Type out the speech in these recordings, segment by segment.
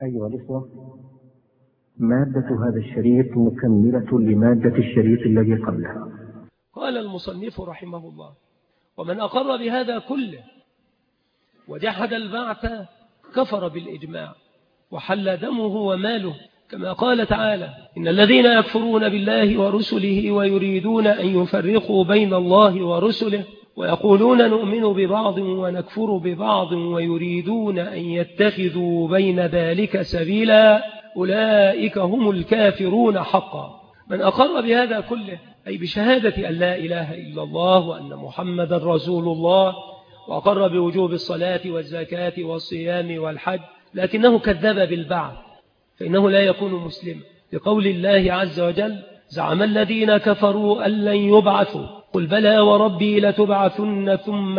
أيها الإخوة، مادة هذا الشريط مكملة لمادة الشريط الذي قبله. قال المصنف رحمه الله: ومن أقر بهذا كله وجحد البعث كفر بالإجماع وحل دمه وماله، كما قال تعالى: إن الذين يكفرون بالله ورسله ويريدون أن يفرقوا بين الله ورسله ويقولون نؤمن ببعض ونكفر ببعض ويريدون أن يتخذوا بين ذلك سبيلا أولئك هم الكافرون حقا. من أقر بهذا كله، أي بشهادة أن لا إله إلا الله وأن محمد رسول الله، وأقر بوجوب الصلاة والزكاة والصيام والحج، لكنه كذب بالبعث، فإنه لا يكون مسلما، لقول الله عز وجل: زعم الذين كفروا أن لن يبعثوا قل بلى وربي لتبعثن ثم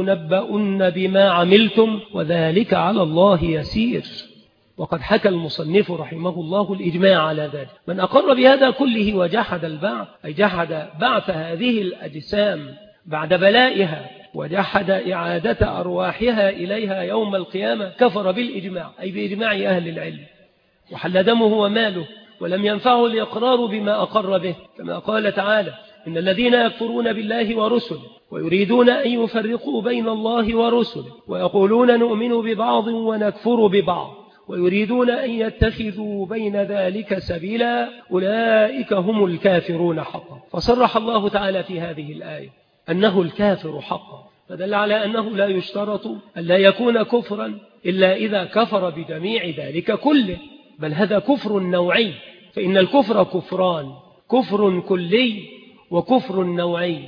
لتنبؤن بما عملتم وذلك على الله يسير. وقد حكى المصنف رحمه الله الإجماع على ذلك. من أقر بهذا كله وجحد البعث، أي جحد بعث هذه الأجسام بعد بلائها وجحد إعادة أرواحها إليها يوم القيامة، كفر بالإجماع، أي بإجماع أهل العلم، وحل دمه وماله، ولم ينفعه الإقرار بما أقر به، كما قال تعالى: إن الذين يكفرون بالله ورسله ويريدون أن يفرقوا بين الله ورسله ويقولون نؤمن ببعض ونكفر ببعض ويريدون أن يتخذوا بين ذلك سبيلا أولئك هم الكافرون حقا. فصرح الله تعالى في هذه الآية أنه الكافر حقا، فدل على أنه لا يشترط أن لا يكون كفرا إلا إذا كفر بجميع ذلك كله، بل هذا كفر نوعي، فإن الكفر كفران: كفر كلي وكفر نوعي.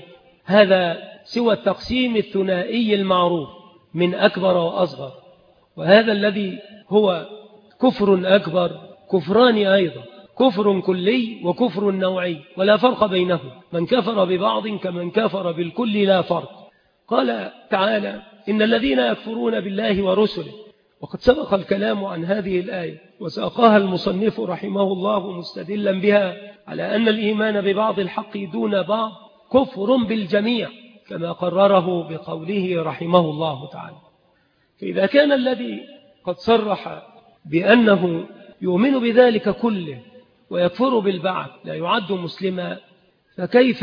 هذا سوى التقسيم الثنائي المعروف من أكبر وأصغر، وهذا الذي هو كفر أكبر كفران أيضا: كفر كلي وكفر نوعي، ولا فرق بينهم، من كفر ببعض كمن كفر بالكل لا فرق. قال تعالى: إن الذين يكفرون بالله ورسله. وقد سبق الكلام عن هذه الآية وساقها المصنف رحمه الله مستدلا بها على أن الإيمان ببعض الحق دون بعض كفر بالجميع، كما قرره بقوله رحمه الله تعالى. فإذا كان الذي قد صرح بأنه يؤمن بذلك كله ويكفر بالبعث لا يعد مسلما، فكيف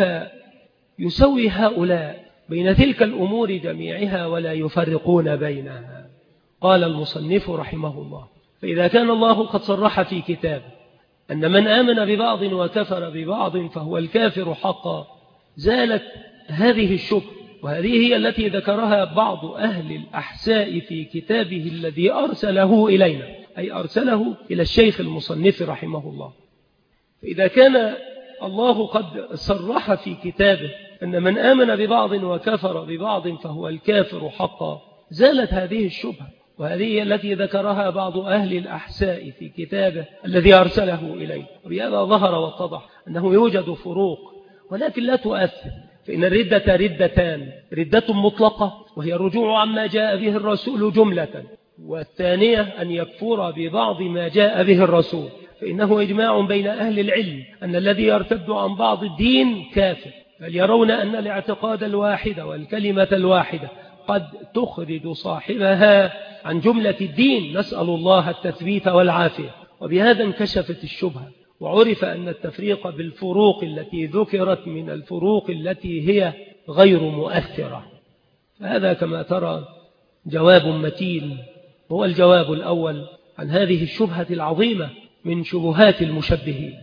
يسوي هؤلاء بين تلك الأمور جميعها ولا يفرقون بينها؟ قال المصنف رحمه الله: فإذا كان الله قد صرح في كتابه أن من آمن ببعض وكفر ببعض فهو الكافر حقا، زالت هذه الشبهة، وهذه هي التي ذكرها بعض أهل الأحساء في كتابه الذي أرسله إلينا، أي أرسله إلى الشيخ المصنف رحمه الله. فإذا كان الله قد صرح في كتابه أن من آمن ببعض وكفر ببعض فهو الكافر حقا، زالت هذه الشبهة، وهذه التي ذكرها بعض أهل الأحساء في كتابه الذي أرسله إليه. وبهذا ظهر واتضح أنه يوجد فروق، ولكن لا تؤثر، فإن الردة ردتان: ردة مطلقة وهي الرجوع عما جاء به الرسول جملة، والثانية أن يكفر ببعض ما جاء به الرسول، فإنه إجماع بين أهل العلم أن الذي يرتد عن بعض الدين كافر، بل يرون أن الاعتقاد الواحد والكلمة الواحدة قد تخرج صاحبها عن جملة الدين، نسأل الله التثبيت والعافية. وبهذا انكشفت الشبهة، وعرف أن التفريق بالفروق التي ذكرت من الفروق التي هي غير مؤثرة. هذا كما ترى جواب متين، هو الجواب الأول عن هذه الشبهة العظيمة من شبهات المشبهين.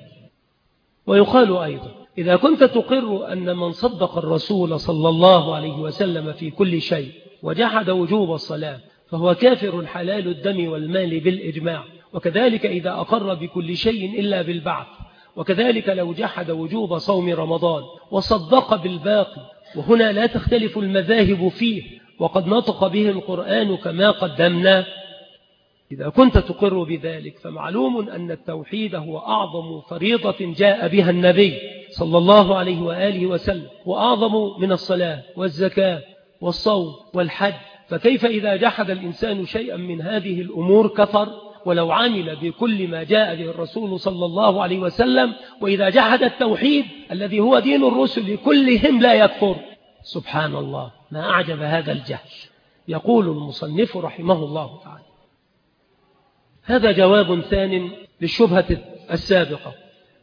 ويقال أيضا: إذا كنت تقر أن من صدق الرسول صلى الله عليه وسلم في كل شيء وجحد وجوب الصلاة فهو كافر حلال الدم والمال بالإجماع، وكذلك إذا أقر بكل شيء إلا بالبعث، وكذلك لو جحد وجوب صوم رمضان وصدق بالباقي، وهنا لا تختلف المذاهب فيه وقد نطق به القرآن كما قدمنا. إذا كنت تقر بذلك فمعلوم أن التوحيد هو أعظم فريضة جاء بها النبي صلى الله عليه وآله وسلم، وأعظم من الصلاة والزكاة والصوم والحج. فكيف إذا جحد الإنسان شيئا من هذه الأمور كفر ولو عمل بكل ما جاء به الرسول صلى الله عليه وسلم؟ وإذا جحد التوحيد الذي هو دين الرسل كلهم لا يكفر. سبحان الله، ما أعجب هذا الجهل. يقول المصنف رحمه الله تعالى: هذا جواب ثان للشبهة السابقة.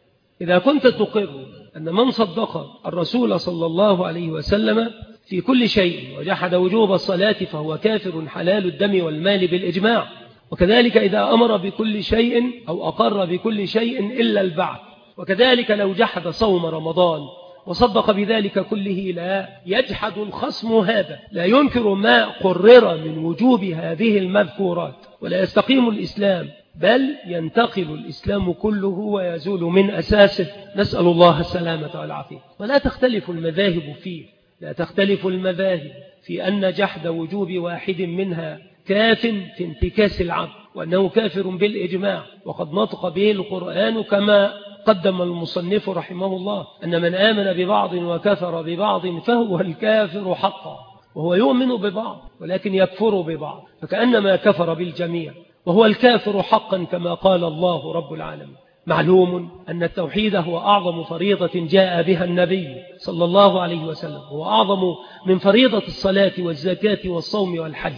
إذا كنت تقر أن من صدق الرسول صلى الله عليه وسلم في كل شيء وجحد وجوب الصلاة فهو كافر حلال الدم والمال بالإجماع، وكذلك إذا أمر بكل شيء أو أقر بكل شيء إلا البعث، وكذلك لو جحد صوم رمضان وصدق بذلك كله لا يجحد الخصم هذا، لا ينكر ما قرر من وجوب هذه المذكورات، ولا يستقيم الإسلام، بل ينتقل الإسلام كله ويزول من أساسه، نسأل الله السلامة والعافية. ولا تختلف المذاهب فيه، لا تختلف المذاهب في أن جحد وجوب واحد منها كاف في انتكاس العبد، وأنه كافر بالإجماع، وقد نطق به القرآن كما قدم المصنف رحمه الله أن من آمن ببعض وكفر ببعض فهو الكافر حقا، وهو يؤمن ببعض ولكن يكفر ببعض، فكأنما كفر بالجميع، وهو الكافر حقا كما قال الله رب العالمين. معلوم أن التوحيد هو أعظم فريضة جاء بها النبي صلى الله عليه وسلم، هو أعظم من فريضة الصلاة والزكاة والصوم والحج.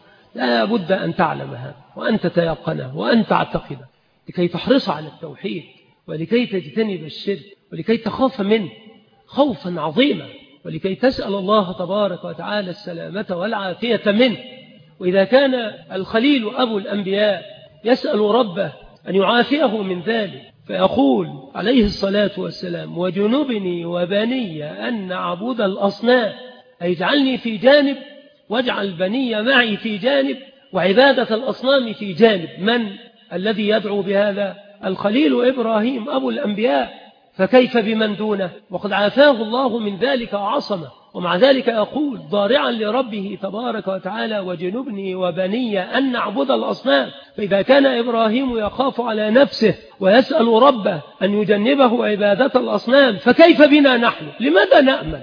لا بد أن تعلم هذا وأن تتيقنه وأن تعتقده لكي تحرص على التوحيد، ولكي تجتنب الشرك، ولكي تخاف منه خوفا عظيما، ولكي تسأل الله تبارك وتعالى السلامة والعافية منه. وإذا كان الخليل أبو الأنبياء يسأل ربه أن يعافيه من ذلك فيقول عليه الصلاة والسلام: وجنبني وبني أن نعبد الأصنام، أي اجعلني في جانب واجعل بني معي في جانب، وعبادة الأصنام في جانب. من الذي يدعو بهذا؟ الخليل إبراهيم أبو الأنبياء، فكيف بمن دونه؟ وقد عافاه الله من ذلك وعصمه، ومع ذلك يقول ضارعا لربه تبارك وتعالى: وجنبني وبني أن نعبد الأصنام. فإذا كان إبراهيم يخاف على نفسه ويسأل ربه أن يجنبه عبادة الأصنام، فكيف بنا نحن؟ لماذا نأمن؟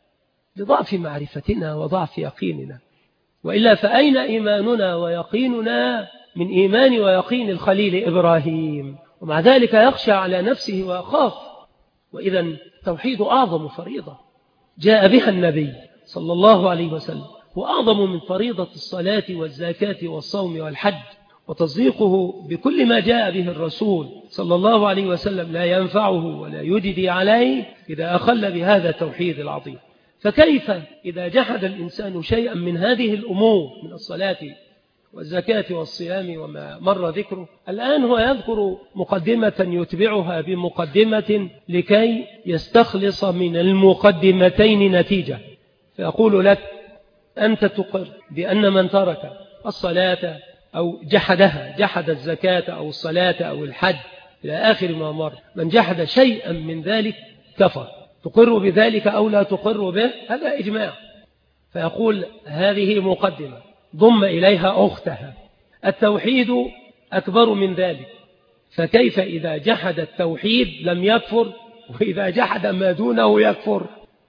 لضعف معرفتنا وضعف يقيننا، وإلا فأين إيماننا ويقيننا من إيمان ويقين الخليل إبراهيم؟ ومع ذلك يخشى على نفسه ويخاف. وإذا التوحيد أعظم فريضة جاء بها النبي صلى الله عليه وسلم، وأعظم من فريضة الصلاة والزكاة والصوم والحج. وتصديقه بكل ما جاء به الرسول صلى الله عليه وسلم لا ينفعه ولا يجدي عليه إذا أخل بهذا التوحيد العظيم. فكيف إذا جحد الإنسان شيئا من هذه الأمور من الصلاة والزكاة والصيام وما مر ذكره؟ الآن هو يذكر مقدمة يتبعها بمقدمة لكي يستخلص من المقدمتين نتيجة، فيقول لك: أنت تقر بأن من ترك الصلاة أو جحدها، جحد الزكاة أو الصلاة أو الحج إلى آخر ما مر، من جحد شيئا من ذلك كفر. تقر بذلك أو لا تقر به؟ هذا إجماع. فيقول: هذه مقدمة ضم إليها أختها، التوحيد أكبر من ذلك. فكيف إذا جحد التوحيد لم يكفر، وإذا جحد ما دونه يكفر؟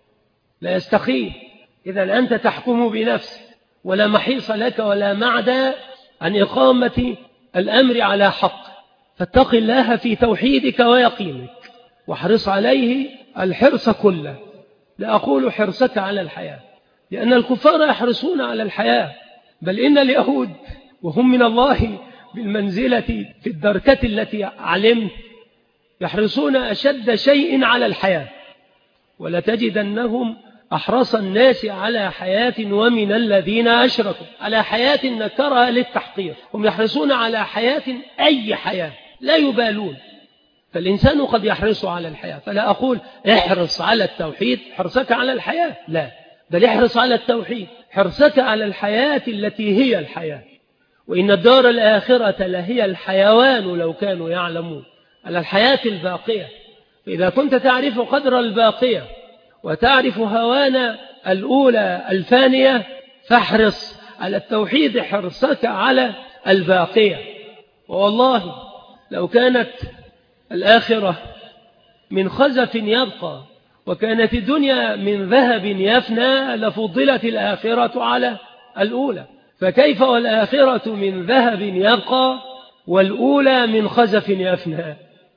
لا يستقيم. إذا أنت تحكم بنفسك، ولا محيص لك ولا معدى عن إقامة الأمر على حق. فاتق الله في توحيدك ويقينك، واحرص عليه الحرص كله. لا أقول حرصك على الحياة، لأن الكفار يحرصون على الحياة، بل إن اليهود وهم من الله بالمنزلة في الدركة التي علمت يحرصون أشد شيء على الحياة، ولتجدنهم أحرص الناس على حياة ومن الذين أشركوا على حياة نكرها للتحقير. هم يحرصون على حياة، أي حياة، لا يبالون. فالإنسان قد يحرص على الحياة، فلا أقول احرص على التوحيد حرصك على الحياة، لا، بل احرص على التوحيد حرصك على الحياة التي هي الحياة. وإن الدار الآخرة لهي الحيوان لو كانوا يعلمون، على الحياة الباقية. فإذا كنت تعرف قدر الباقية وتعرف هوان الأولى الفانية، فاحرص على التوحيد حرصك على الباقية. والله لو كانت الآخرة من خزف يبقى وكانت الدنيا من ذهب يفنى لفضلت الآخرة على الأولى، فكيف والآخرة من ذهب يبقى والأولى من خزف يفنى؟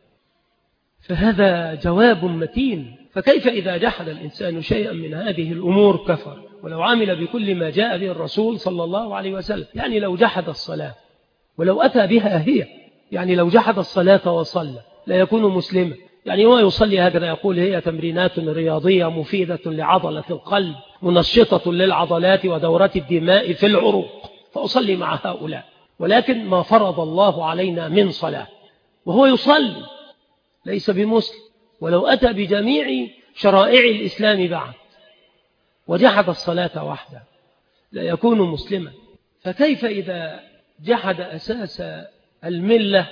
فهذا جواب متين. فكيف إذا جحد الإنسان شيئا من هذه الأمور كفر ولو عمل بكل ما جاء به الرسول صلى الله عليه وسلم؟ يعني لو جحد الصلاة ولو أتى بها هي، يعني لو جحد الصلاة وصلى لا يكون مسلما. يعني هو يصلي هكذا يقول هي تمرينات رياضية مفيدة لعضلة القلب منشطة للعضلات ودورة الدماء في العروق، فأصلي مع هؤلاء، ولكن ما فرض الله علينا من صلاة وهو يصلي ليس بمسلم، ولو أتى بجميع شرائع الإسلام بعد وجحد الصلاة وحده لا يكون مسلما. فكيف إذا جحد أساس الملة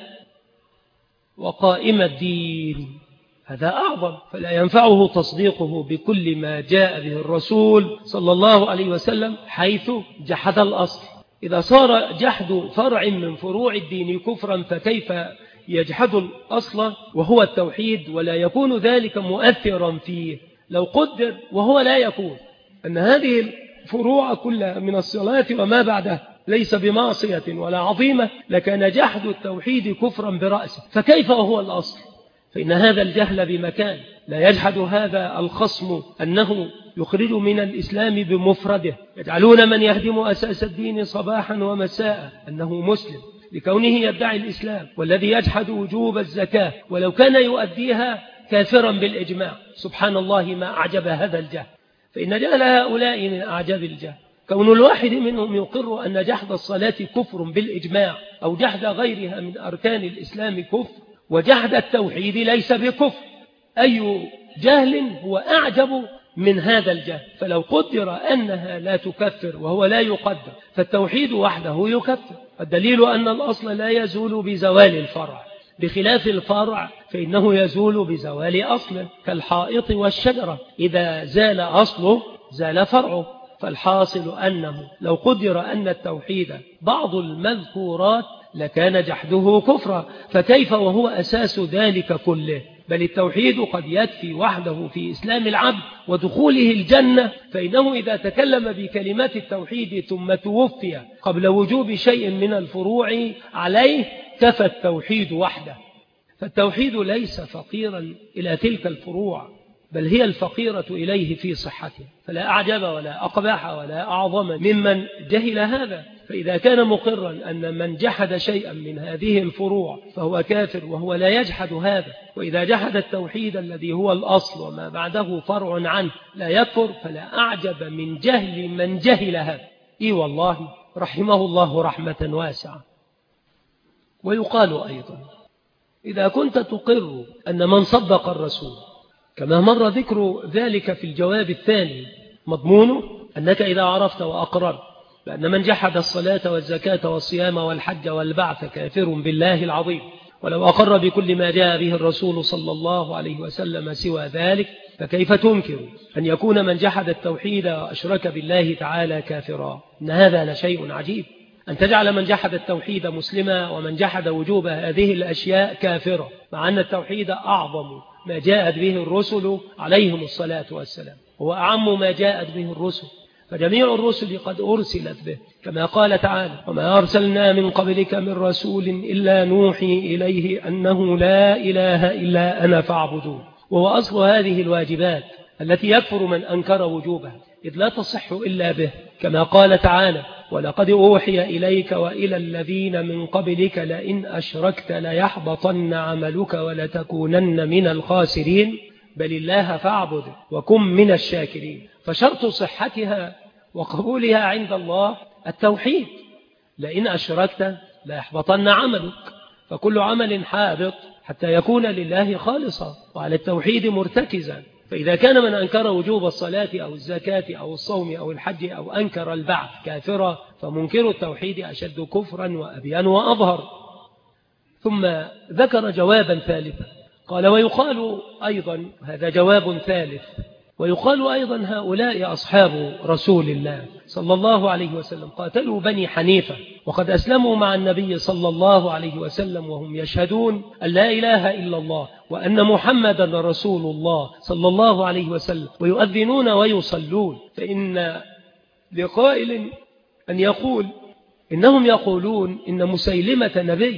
وقائم الدين؟ هذا أعظم، فلا ينفعه تصديقه بكل ما جاء به الرسول صلى الله عليه وسلم حيث جحد الأصل. إذا صار جحد فرع من فروع الدين كفرا فكيف يجحد الأصل وهو التوحيد ولا يكون ذلك مؤثرا فيه؟ لو قدر وهو لا يكون أن هذه الفروع كلها من الصلاة وما بعدها ليس بمعصية ولا عظيمة لكان جحد التوحيد كفرا برأسه، فكيف وهو الأصل؟ فإن هذا الجهل بمكان. لا يجحد هذا الخصم أنه يخرج من الإسلام بمفرده، يجعلون من يهدم أساس الدين صباحا ومساء أنه مسلم لكونه يدعي الإسلام، والذي يجحد وجوب الزكاة ولو كان يؤديها كافرا بالإجماع. سبحان الله ما أعجب هذا الجهل، فإن جهل هؤلاء من أعجب الجهل. كون الواحد منهم يقر أن جحد الصلاة كفر بالإجماع أو جحد غيرها من أركان الإسلام كفر، وجحد التوحيد ليس بكفر، أي جهل هو أعجب من هذا الجهل؟ فلو قدر أنها لا تكفر وهو لا يقدر فالتوحيد وحده يكفر. الدليل أن الأصل لا يزول بزوال الفرع، بخلاف الفرع فإنه يزول بزوال أصله، كالحائط والشجرة إذا زال أصله زال فرعه. فالحاصل أنه لو قدر أن التوحيد بعض المذكورات لكان جحده كفرا، فكيف وهو أساس ذلك كله؟ بل التوحيد قد يكفي وحده في إسلام العبد ودخوله الجنة، فإنه إذا تكلم بكلمات التوحيد ثم توفي قبل وجوب شيء من الفروع عليه كفى التوحيد وحده. فالتوحيد ليس فقيرا إلى تلك الفروع، بل هي الفقيرة إليه في صحته، فلا أعجب ولا أقبح ولا أعظم ممن جهل هذا. فإذا كان مقرا أن من جحد شيئا من هذه الفروع فهو كافر وهو لا يجحد هذا، وإذا جحد التوحيد الذي هو الأصل وما بعده فرع عنه لا يكفر، فلا أعجب من جهل من جهل هذا. إي والله رحمه الله رحمة واسعة. ويقال أيضا إذا كنت تقر أن من صدق الرسول، كما مر ذكر ذلك في الجواب الثاني، مضمونه أنك إذا عرفت وأقررت بأن من جحد الصلاة والزكاة والصيام والحج والبعث كافر بالله العظيم، ولو أقر بكل ما جاء به الرسول صلى الله عليه وسلم سوى ذلك، فكيف تنكر أن يكون من جحد التوحيد وأشرك بالله تعالى كافرا؟ إن هذا لشيء عجيب، أن تجعل من جحد التوحيد مسلما ومن جحد وجوب هذه الأشياء كافرا، مع أن التوحيد أعظم ما جاءت به الرسل عليهم الصلاة والسلام، هو أعم ما جاءت به الرسل، فجميع الرسل قد أرسلت به، كما قال تعالى وما أرسلنا من قبلك من رسول إلا نوحي إليه أنه لا إله إلا أنا فاعبدون. وهو أصل هذه الواجبات التي يكفر من أنكر وجوبها، إذ لا تصح إلا به، كما قال تعالى ولقد أوحي إليك وإلى الذين من قبلك لئن أشركت ليحبطن عملك ولتكونن من الخاسرين بل الله فاعبد وكن من الشاكرين. فشرط صحتها وقبولها عند الله التوحيد، لئن أشركت ليحبطن عملك، فكل عمل حابط حتى يكون لله خالصا وعلى التوحيد مرتكزا. فإذا كان من أنكر وجوب الصلاة أو الزكاة أو الصوم أو الحج أو أنكر البعث كافرا، فمنكر التوحيد أشد كفرا وأبين وأظهر. ثم ذكر جوابا ثالثا قال ويقال أيضا، هذا جواب ثالث، ويقال أيضا هؤلاء أصحاب رسول الله صلى الله عليه وسلم قاتلوا بني حنيفة وقد أسلموا مع النبي صلى الله عليه وسلم وهم يشهدون أن لا إله إلا الله وأن محمدا رسول الله صلى الله عليه وسلم ويؤذنون ويصلون. فإن لقائل أن يقول إنهم يقولون إن مسيلمة نبي،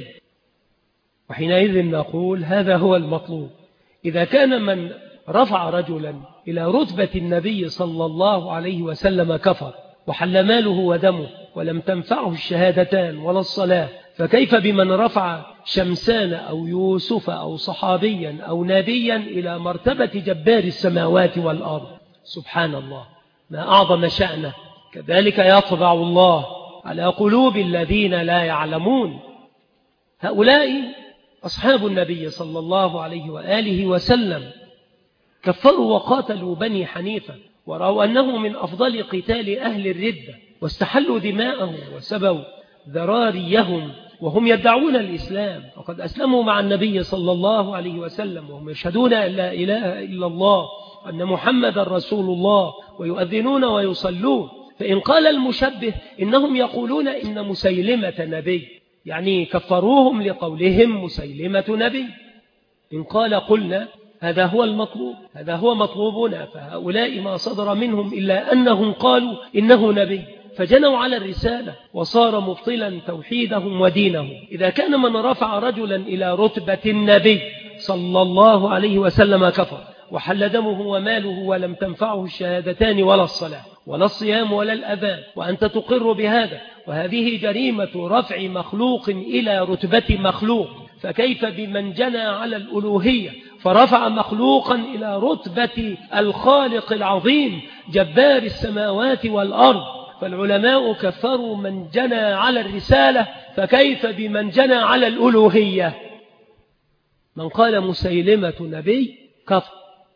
وحينئذ نقول هذا هو المطلوب. إذا كان من رفع رجلا إلى رتبة النبي صلى الله عليه وسلم كفر وحل ماله ودمه ولم تنفعه الشهادتان ولا الصلاة، فكيف بمن رفع شمسان أو يوسف أو صحابيا أو نبيا إلى مرتبة جبار السماوات والأرض؟ سبحان الله، ما أعظم شأنه. كذلك يطبع الله على قلوب الذين لا يعلمون. هؤلاء أصحاب النبي صلى الله عليه وآله وسلم كفروا وقاتلوا بني حنيفة، ورأوا أنه من أفضل قتال أهل الردة، واستحلوا دماءهم وسبوا ذراريهم وهم يدعون الإسلام، وقد أسلموا مع النبي صلى الله عليه وسلم وهم يشهدون أن لا إله إلا الله وأن محمد رسول الله ويؤذنون ويصلون. فإن قال المشبه إنهم يقولون إن مسيلمة نبي، يعني كفروهم لقولهم مسيلمة نبي. إن قال قلنا هذا هو المطلوب، هذا هو مطلوبنا، فهؤلاء ما صدر منهم إلا أنهم قالوا إنه نبي، فجنوا على الرسالة وصار مبطلا توحيدهم ودينهم. إذا كان من رفع رجلا إلى رتبة النبي صلى الله عليه وسلم كفر وحل دمه وماله ولم تنفعه الشهادتان ولا الصلاة ولا الصيام ولا الأذان، وأنت تقر بهذا، وهذه جريمة رفع مخلوق إلى رتبة مخلوق، فكيف بمن جنى على الألوهية فرفع مخلوقا إلى رتبة الخالق العظيم جبار السماوات والأرض؟ فالعلماء كفروا من جنى على الرسالة، فكيف بمن جنى على الألوهية؟ من قال مسيلمة نبي كفر،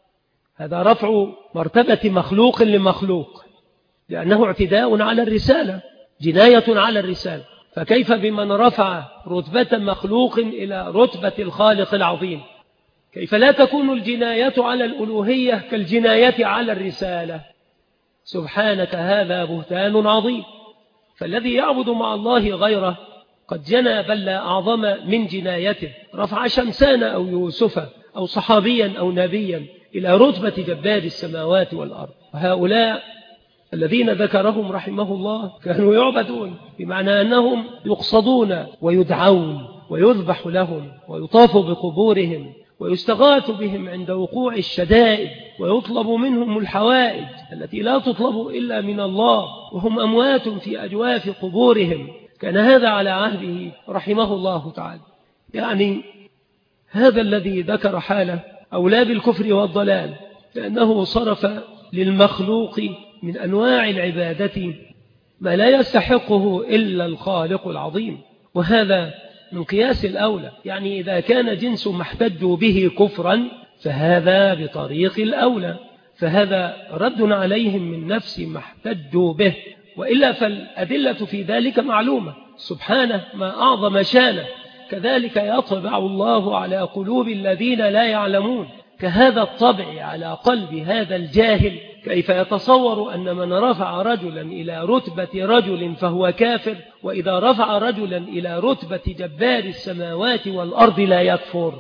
هذا رفع مرتبة مخلوق لمخلوق، لأنه اعتداء على الرسالة، جناية على الرسالة. فكيف بمن رفع رتبة مخلوق إلى رتبة الخالق العظيم؟ كيف لا تكون الجناية على الألوهية كالجناية على الرسالة؟ سبحانك، هذا بهتان عظيم. فالذي يعبد مع الله غيره قد جنى بل لا أعظم من جنايته، رفع شمسان أو يوسف أو صحابيا أو نبيا إلى رتبة جبار السماوات والأرض. وهؤلاء الذين ذكرهم رحمه الله كانوا يعبدون، بمعنى أنهم يقصدون ويدعون ويذبح لهم ويطاف بقبورهم ويستغاث بهم عند وقوع الشدائد، ويطلب منهم الحوائج التي لا تطلب إلا من الله، وهم أموات في أجواف قبورهم. كان هذا على عهده رحمه الله تعالى. يعني هذا الذي ذكر حاله أولى بالكفر والضلال، لأنه صرف للمخلوق من أنواع العبادة ما لا يستحقه إلا الخالق العظيم، وهذا من قياس الأولى. يعني إذا كان جنس ما احتجوا به كفرا فهذا بطريق الأولى، فهذا رد عليهم من نفس ما احتجوا به، وإلا فالأدلة في ذلك معلومة. سبحانه، ما أعظم شانه. كذلك يطبع الله على قلوب الذين لا يعلمون، كهذا الطبع على قلب هذا الجاهل. كيف يتصور أن من رفع رجلا إلى رتبة رجل فهو كافر، وإذا رفع رجلا إلى رتبة جبار السماوات والأرض لا يكفر؟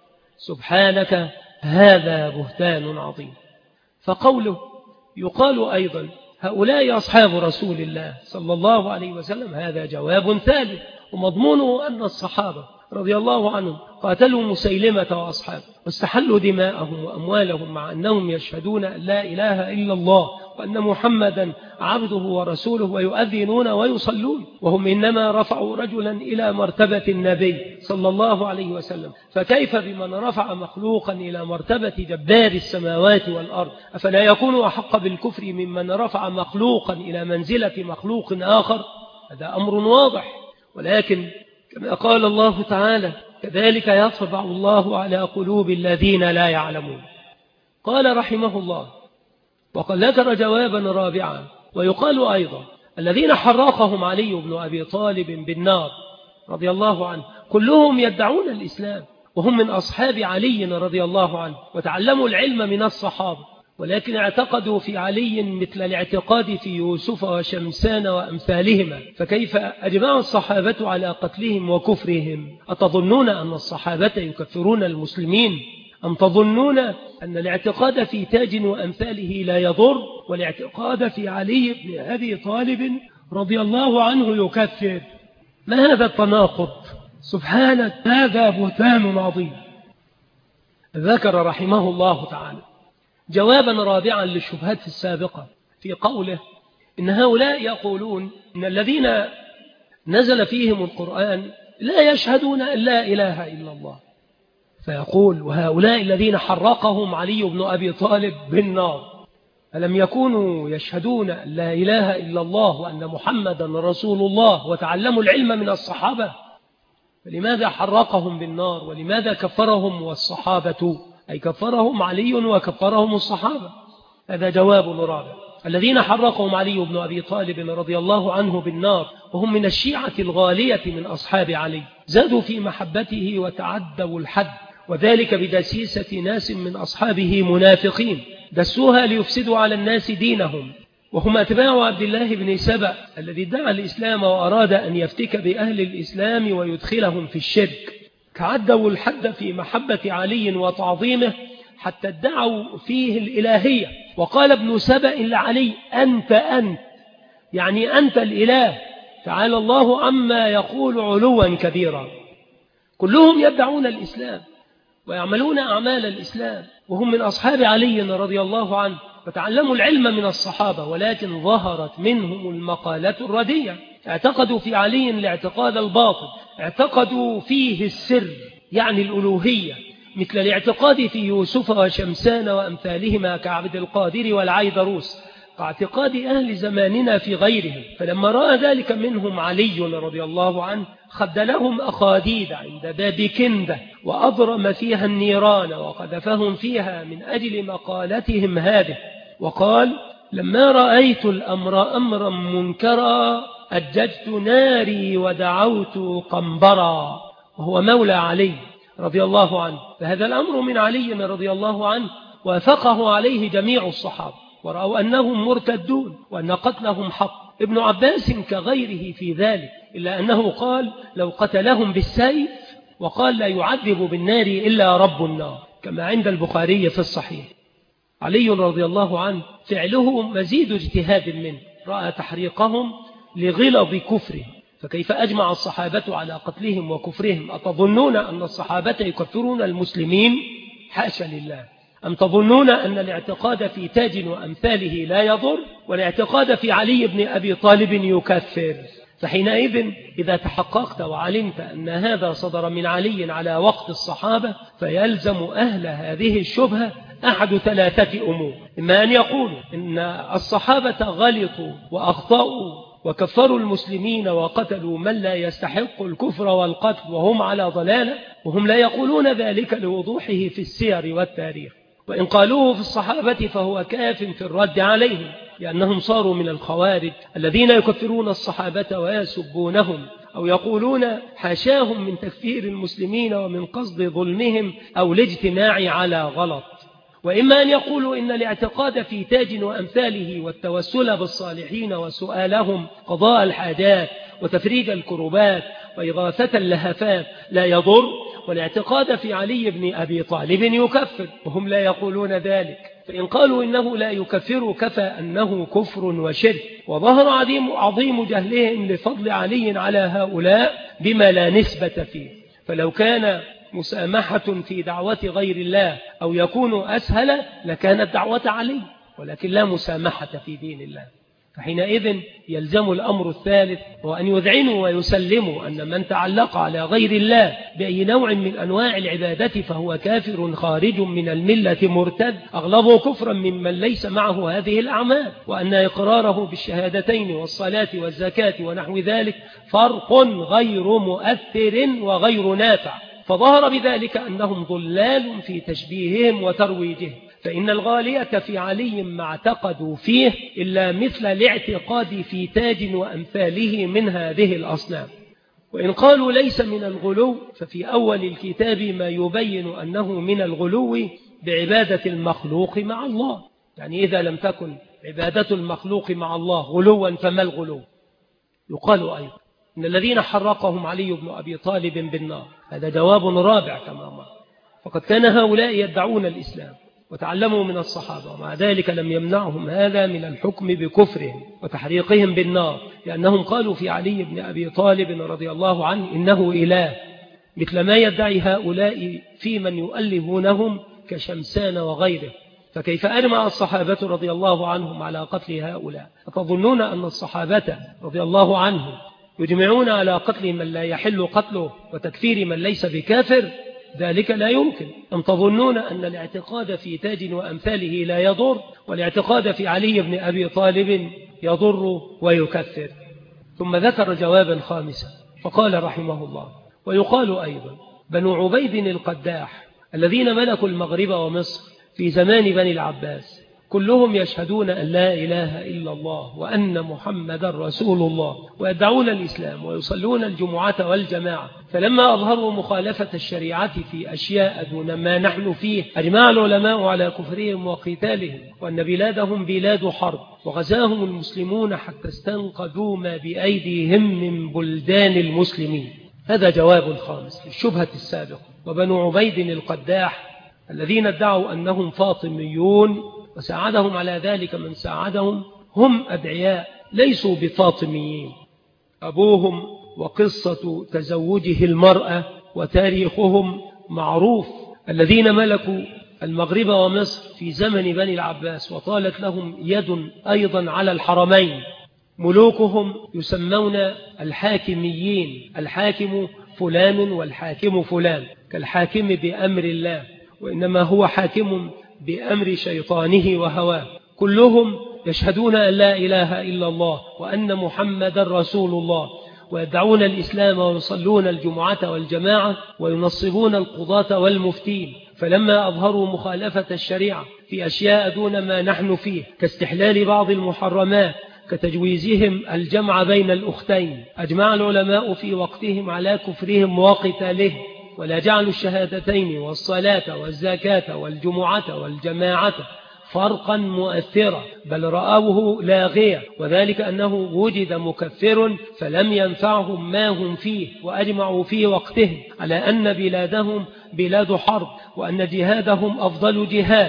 سبحانك، هذا بهتان عظيم. فقوله يقال أيضا هؤلاء أصحاب رسول الله صلى الله عليه وسلم، هذا جواب ثالث، ومضمونه أن الصحابة رضي الله عنهم قاتلوا مسيلمة وأصحابه واستحلوا دماءهم وأموالهم، مع أنهم يشهدون أن لا إله إلا الله وأن محمدا عبده ورسوله ويؤذنون ويصلون، وهم إنما رفعوا رجلا إلى مرتبة النبي صلى الله عليه وسلم. فكيف بمن رفع مخلوقا إلى مرتبة جبار السماوات والأرض؟ أفلا يكون أحق بالكفر ممن رفع مخلوقا إلى منزلة مخلوق آخر؟ هذا أمر واضح. ولكن كما قال الله تعالى كذلك يطبع الله على قلوب الذين لا يعلمون. قال رحمه الله وقد ذكر جوابا رابعا، ويقال أيضا الذين حرقهم علي بن أبي طالب بالنار رضي الله عنه كلهم يدعون الإسلام، وهم من أصحاب علي رضي الله عنه، وتعلموا العلم من الصحابة، ولكن اعتقدوا في علي مثل الاعتقاد في يوسف وشمسان وأمثالهما. فكيف أجمع الصحابة على قتلهم وكفرهم؟ أتظنون أن الصحابة يكفرون المسلمين؟ أم تظنون أن الاعتقاد في تاج وأمثاله لا يضر، والاعتقاد في علي بن أبي طالب رضي الله عنه يكفر؟ ما هذا التناقض؟ سبحانك، هذا بهتان عظيم. ذكر رحمه الله تعالى جوابا رابعا للشبهات السابقة في قوله إن هؤلاء يقولون إن الذين نزل فيهم القرآن لا يشهدون أن لا إله إلا الله. فيقول وهؤلاء الذين حرقهم علي بن أبي طالب بالنار ألم يكونوا يشهدون أن لا إله إلا الله وأن محمدا رسول الله وتعلموا العلم من الصحابة؟ فلماذا حرقهم بالنار ولماذا كفرهم والصحابة؟ أي كفرهم علي وكفرهم الصحابة. هذا جواب رابع. الذين حرقهم علي بن أبي طالب رضي الله عنه بالنار وهم من الشيعة الغالية من أصحاب علي زادوا في محبته وتعدوا الحد، وذلك بدسيسة ناس من أصحابه منافقين دسوها ليفسدوا على الناس دينهم، وهم أتباع عبد الله بن سبأ الذي ادعى الإسلام وأراد أن يفتك بأهل الإسلام ويدخلهم في الشرك. تعدوا الحد في محبة علي وتعظيمه حتى ادعوا فيه الإلهية، وقال ابن سبأ لعلي أنت يعني أنت الإله، تعالى الله عما يقول علوا كبيرا. كلهم يدعون الإسلام ويعملون أعمال الإسلام وهم من أصحاب علي رضي الله عنه وتعلموا العلم من الصحابة، ولكن ظهرت منهم المقالة الردية. اعتقدوا في علي الاعتقاد الباطل، اعتقدوا فيه السر يعني الألوهية، مثل الاعتقاد في يوسف وشمسان وأمثالهما كعبد القادر والعيدروس، كاعتقاد أهل زماننا في غيرهم. فلما رأى ذلك منهم علي رضي الله عنه خد لهم أخاديد عند باب كندة وأضرم فيها النيران وقذفهم فيها من أجل مقالتهم هذه، وقال لما رأيت الأمر أمرا منكرا أججت ناري ودعوت قنبرا، وهو مولى علي رضي الله عنه. فهذا الأمر من علي رضي الله عنه وافقه عليه جميع الصحابة ورأوا أنهم مرتدون وأن قتلهم حق. ابن عباس كغيره في ذلك، إلا أنه قال لو قتلهم بالسيف، وقال لا يعذب بالنار إلا رب النار، كما عند البخاري في الصحيح. علي رضي الله عنه فعله مزيد اجتهاد منه، رأى تحريقهم لغلظ كفره، فكيف أجمع الصحابة على قتلهم وكفرهم؟ أتظنون أن الصحابة يكفرون المسلمين؟ حاشا لله. أم تظنون أن الاعتقاد في تاج وأمثاله لا يضر، والاعتقاد في علي بن أبي طالب يكفر؟ فحينئذ إذا تحققت وعلمت أن هذا صدر من علي على وقت الصحابة، فيلزم أهل هذه الشبهة أحد ثلاثة أمور: إما أن يقولوا إن الصحابة غلطوا وأخطأوا وكفروا المسلمين وقتلوا من لا يستحق الكفر والقتل وهم على ضلالة، وهم لا يقولون ذلك لوضوحه في السير والتاريخ، وإن قالوه في الصحابة فهو كاف في الرد عليهم، لأنهم صاروا من الخوارج الذين يكفرون الصحابة ويسبونهم أو يقولون حاشاهم من تكفير المسلمين ومن قصد ظلمهم أو الاجتماع على غلط. وإما أن يقولوا إن الاعتقاد في تاج وأمثاله والتوسل بالصالحين وسؤالهم قضاء الحاجات وتفريج الكربات وإغاثة اللهفات لا يضر، والاعتقاد في علي بن أبي طالب يكفر، وهم لا يقولون ذلك. فإن قالوا إنه لا يكفر كفى أنه كفر وشرك، وظهر عظيم جهلهم لفضل علي على هؤلاء بما لا نسبة فيه. فلو كان مسامحة في دعوة غير الله أو يكون أسهل لكانت دعوة علي، ولكن لا مسامحة في دين الله. فحينئذ يلزم الأمر الثالث، هو أن يذعنوا ويسلموا أن من تعلق على غير الله بأي نوع من أنواع العبادة فهو كافر خارج من الملة مرتد أغلظ كفرا ممن ليس معه هذه الأعمال، وأن إقراره بالشهادتين والصلاة والزكاة ونحو ذلك فرق غير مؤثر وغير نافع. فظهر بذلك أنهم ضلال في تشبيههم وترويجهم، فإن الغالية في علي ما اعتقدوا فيه إلا مثل الاعتقاد في تاج وأمثاله من هذه الأصنام. وإن قالوا ليس من الغلو، ففي أول الكتاب ما يبين أنه من الغلو بعبادة المخلوق مع الله. يعني إذا لم تكن عبادة المخلوق مع الله غلوا فما الغلو؟ يقال أيضا إن الذين حرقهم علي بن أبي طالب بالنار، هذا جواب رابع كما مر. فقد كان هؤلاء يدعون الإسلام وتعلموا من الصحابة، ومع ذلك لم يمنعهم هذا من الحكم بكفرهم وتحريقهم بالنار، لأنهم قالوا في علي بن أبي طالب رضي الله عنه إنه إله، مثل ما يدعي هؤلاء في من يؤلهونهم كشمسان وغيره. فكيف أجمع الصحابة رضي الله عنهم على قتل هؤلاء؟ أتظنون أن الصحابة رضي الله عنهم يجمعون على قتل من لا يحل قتله وتكفير من ليس بكافر، ذلك لا يمكن. أم تظنون أن الاعتقاد في تاج وأمثاله لا يضر، والاعتقاد في علي بن أبي طالب يضر ويكفر؟ ثم ذكر جوابا خامسا فقال رحمه الله: ويقال أيضا بنو عبيد القداح الذين ملكوا المغرب ومصر في زمان بني العباس كلهم يشهدون أن لا إله إلا الله وأن محمد رسول الله، ويدعون الإسلام ويصلون الجمعة والجماعة، فلما أظهروا مخالفة الشريعة في أشياء دون ما نحن فيه أجمع العلماء على كفرهم وقتالهم، وأن بلادهم بلاد حرب، وغزاهم المسلمون حتى استنقذوا ما بأيديهم من بلدان المسلمين. هذا جواب خامس للشبهة السابقة. وبنو عبيد القداح الذين ادعوا أنهم فاطميون وساعدهم على ذلك من ساعدهم هم أدعياء ليسوا بفاطميين. أبوهم وقصة تزوجه المرأة وتاريخهم معروف. الذين ملكوا المغرب ومصر في زمن بني العباس وطالت لهم يد أيضا على الحرمين، ملوكهم يسمون الحاكميين، الحاكم فلان والحاكم فلان، كالحاكم بأمر الله، وإنما هو حاكم بأمر شيطانه وهواه. كلهم يشهدون أن لا إله إلا الله وأن محمد رسول الله، ويدعون الإسلام ويصلون الجمعة والجماعة وينصبون القضاة والمفتين، فلما أظهروا مخالفة الشريعة في أشياء دون ما نحن فيه كاستحلال بعض المحرمات كتجويزهم الجمع بين الأختين، أجمع العلماء في وقتهم على كفرهم وقتالهم، ولا جعلوا الشهادتين والصلاة والزكاة والجمعة والجماعة فرقا مؤثرا، بل رأوه لاغيا، وذلك أنه وجد مكفر فلم ينفعهم ما هم فيه، وأجمعوا في وقتهم على أن بلادهم بلاد حرب، وأن جهادهم أفضل جهاد،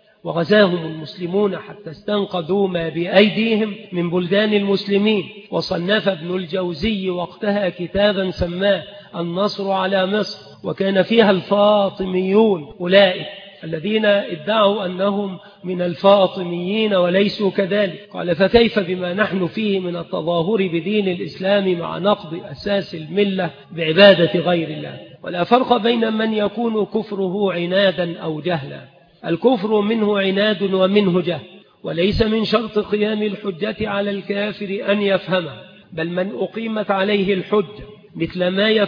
وغزاهم المسلمون حتى استنقذوا ما بأيديهم من بلدان المسلمين. وصنف ابن الجوزي وقتها كتابا سماه النصر على مصر، وكان فيها الفاطميون أولئك الذين ادعوا أنهم من الفاطميين وليسوا كذلك. قال: فكيف بما نحن فيه من التظاهر بدين الإسلام مع نقض أساس الملة بعبادة غير الله؟ ولا فرق بين من يكون كفره عنادا أو جهلا. الكفر منه عناد ومنه جهل، وليس من شرط قيام الحجة على الكافر أن يفهمها، بل من أقيمت عليه الحجة مثل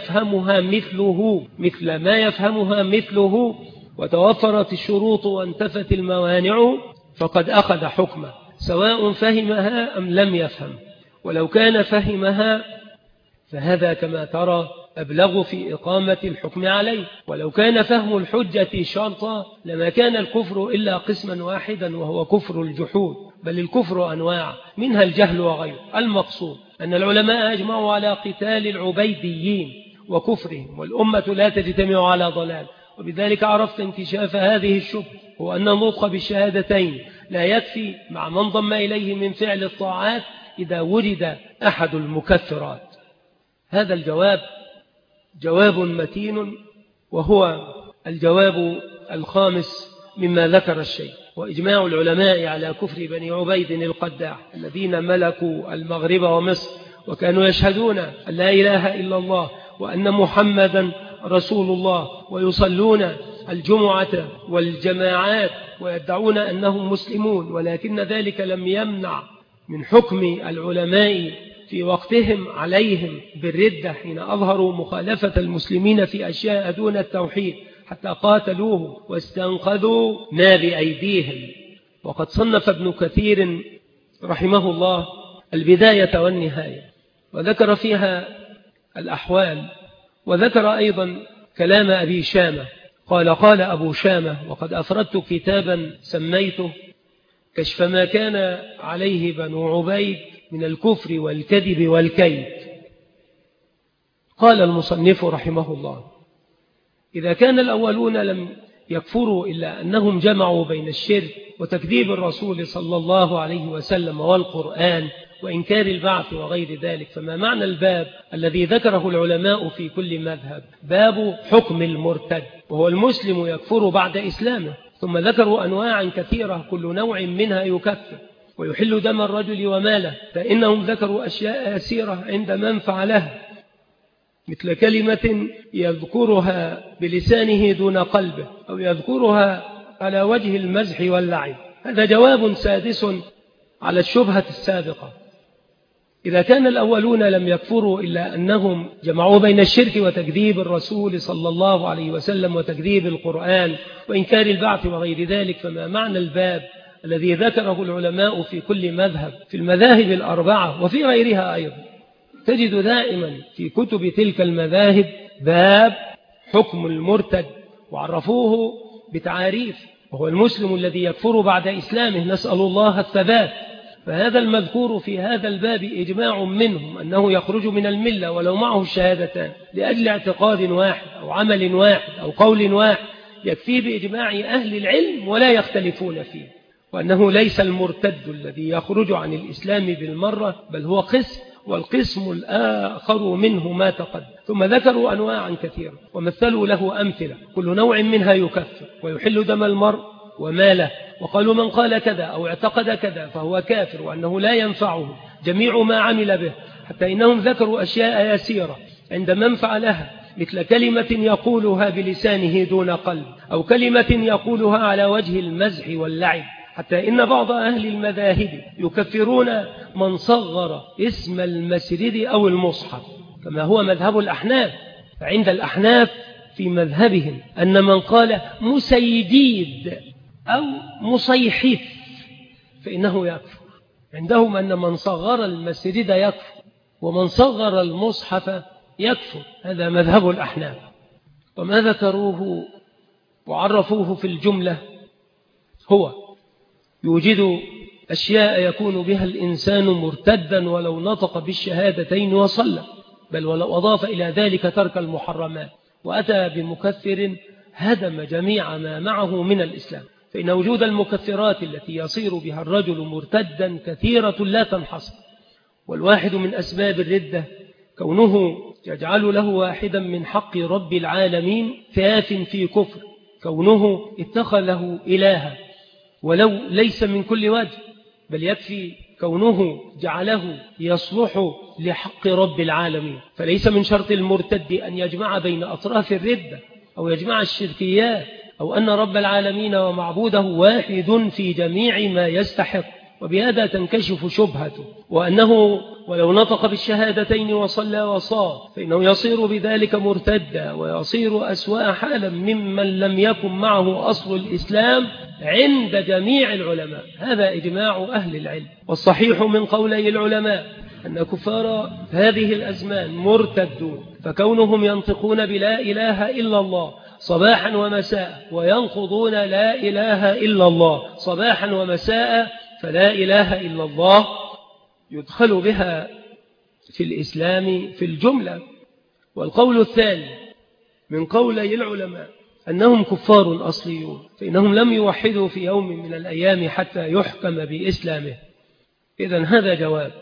ما يفهمها مثله وتوفرت الشروط وانتفت الموانع فقد أخذ حكمه، سواء فهمها أم لم يفهم. ولو كان فهمها فهذا كما ترى أبلغ في إقامة الحكم عليه. ولو كان فهم الحجة شرطا لما كان الكفر إلا قسما واحدا وهو كفر الجحود، بل الكفر أنواع منها الجهل وغيره. المقصود أن العلماء أجمعوا على قتال العبيديين وكفرهم، والأمة لا تجتمع على ضلال. وبذلك عرفت انكشاف هذه الشبهة، هو أن النطق بالشهادتين لا يكفي مع من ضم إليه من فعل الطاعات إذا وجد أحد المكفرات. هذا الجواب جواب متين، وهو الجواب الخامس مما ذكر الشيخ. وإجماع العلماء على كفر بني عبيد القداح الذين ملكوا المغرب ومصر وكانوا يشهدون أن لا إله إلا الله وأن محمدا رسول الله، ويصلون الجمعة والجماعات ويدعون أنهم مسلمون، ولكن ذلك لم يمنع من حكم العلماء في وقتهم عليهم بالردة حين أظهروا مخالفة المسلمين في أشياء دون التوحيد حتى قاتلوه واستنقذوا ما بأيديهم. وقد صنف ابن كثير رحمه الله البداية والنهاية وذكر فيها الأحوال، وذكر أيضا كلام أبي شامة. قال أبو شامة: وقد أفردت كتابا سميته كشف ما كان عليه بنو عبيد من الكفر والكذب والكيد. قال المصنف رحمه الله: إذا كان الأولون لم يكفروا إلا أنهم جمعوا بين الشرك وتكذيب الرسول صلى الله عليه وسلم والقرآن وإنكار البعث وغير ذلك، فما معنى الباب الذي ذكره العلماء في كل مذهب؟ باب حكم المرتد، وهو المسلم يكفر بعد إسلامه. ثم ذكروا أنواعا كثيرة كل نوع منها يكفر، ويحل دم الرجل وماله، فإنهم ذكروا أشياء يسيرة عند من فعلها، مثل كلمة يذكرها بلسانه دون قلبه، أو يذكرها على وجه المزح واللعب. هذا جواب سادس على الشبهة السابقة. إذا كان الأولون لم يكفروا إلا أنهم جمعوا بين الشرك وتكذيب الرسول صلى الله عليه وسلم وتكذيب القرآن وإنكار البعث وغير ذلك، فما معنى الباب الذي ذكره العلماء في كل مذهب في المذاهب الأربعة وفي غيرها أيضا؟ تجد دائما في كتب تلك المذاهب باب حكم المرتد، وعرفوه بتعاريف، وهو المسلم الذي يكفر بعد إسلامه، نسأل الله الثبات. فهذا المذكور في هذا الباب إجماع منهم أنه يخرج من الملة ولو معه الشهادتان لأجل اعتقاد واحد أو عمل واحد أو قول واحد، يكفي بإجماع أهل العلم ولا يختلفون فيه، وأنه ليس المرتد الذي يخرج عن الإسلام بالمرة، بل هو قسم، والقسم الآخر منه ما تقدم. ثم ذكروا أنواعا كثيرة ومثلوا له أمثلة، كل نوع منها يكفر ويحل دم المرء وماله، وقالوا من قال كذا أو اعتقد كذا فهو كافر، وأنه لا ينفعه جميع ما عمل به، حتى إنهم ذكروا أشياء يسيرة عند من فعلها، مثل كلمة يقولها بلسانه دون قلب، أو كلمة يقولها على وجه المزح واللعب، حتى إن بعض أهل المذاهب يكفرون من صغر اسم المسجد أو المصحف، كما هو مذهب الأحناف. فعند الأحناف في مذهبهم أن من قال مسيديد أو مصيحف فإنه يكفر. عندهم أن من صغر المسجد يكفر، ومن صغر المصحف يكفر. هذا مذهب الأحناف. وما ذكروه وعرفوه في الجملة هو يوجد أشياء يكون بها الإنسان مرتدا ولو نطق بالشهادتين وصلى، بل ولو أضاف إلى ذلك ترك المحرمات وأتى بمكفر هدم جميع ما معه من الإسلام. فإن وجود المكفرات التي يصير بها الرجل مرتدا كثيرة لا تنحصر، والواحد من أسباب الردة كونه يجعل له واحدا من حق رب العالمين فاف في كفر، كونه اتخذه إلها ولو ليس من كل وجه، بل يكفي كونه جعله يصلح لحق رب العالمين. فليس من شرط المرتد أن يجمع بين أطراف الردة أو يجمع الشركيات، أو أن رب العالمين ومعبوده واحد في جميع ما يستحق، وبهذا تنكشف شبهته، وأنه ولو نطق بالشهادتين وصلى وصام فإنه يصير بذلك مرتدا ويصير أسوأ حالا ممن لم يكن معه أصل الإسلام عند جميع العلماء. هذا إجماع أهل العلم. والصحيح من قولي العلماء أن كفار هذه الأزمان مرتدون، فكونهم ينطقون بلا إله إلا الله صباحا ومساء وينقضون لا إله إلا الله صباحا ومساء، فلا إله إلا الله يدخل بها في الإسلام في الجملة. والقول الثاني من قولي العلماء أنهم كفار أصليون، فإنهم لم يوحدوا في يوم من الأيام حتى يحكم بإسلامه. إذن هذا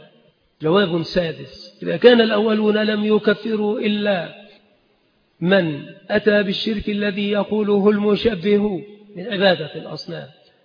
جواب سادس. إذا كان الأولون لم يكفروا إلا من أتى بالشرك الذي يقوله المشبه من عبادة الأصنام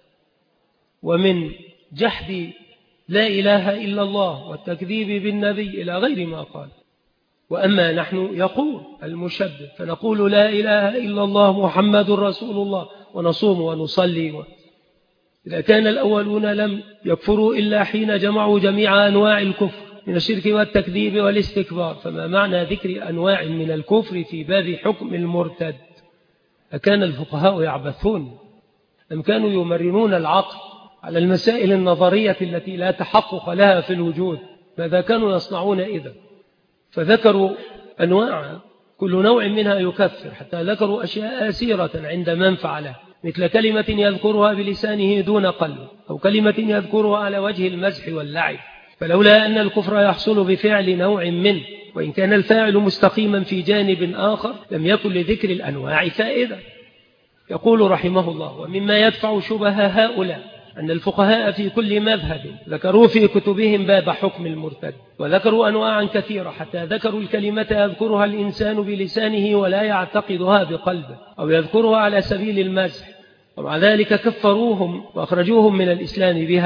ومن جحد لا إله إلا الله والتكذيب بالنبي إلى غير ما قال. وأما نحن يقول المشبه فنقول لا إله إلا الله محمد رسول الله ونصوم ونصلي. إذا كان الأولون لم يكفروا إلا حين جمعوا جميع أنواع الكفر من الشرك والتكذيب والاستكبار، فما معنى ذكر أنواع من الكفر في باب حكم المرتد؟ أكان الفقهاء يعبثون أم كانوا يمرنون العقل على المسائل النظرية التي لا تحقق لها في الوجود؟ ماذا كانوا يصنعون إذا؟ فذكروا أنواع كل نوع منها يكفر، حتى ذكروا أشياء يسيرة عند من فعلها، مثل كلمة يذكرها بلسانه دون قلب، أو كلمة يذكرها على وجه المزح واللعب. فلولا أن الكفر يحصل بفعل نوع منه، وإن كان الفاعل مستقيما في جانب آخر، لم يكن لذكر الأنواع فائدة. يقول رحمه الله: ومما يدفع شبه هؤلاء أن الفقهاء في كل مذهب ذكروا في كتبهم باب حكم المرتد، وذكروا أنواعا كثيرة، حتى ذكروا الكلمة يذكرها الإنسان بلسانه ولا يعتقدها بقلبه، أو يذكرها على سبيل المزح، ومع ذلك كفروهم وأخرجوهم من الإسلام بها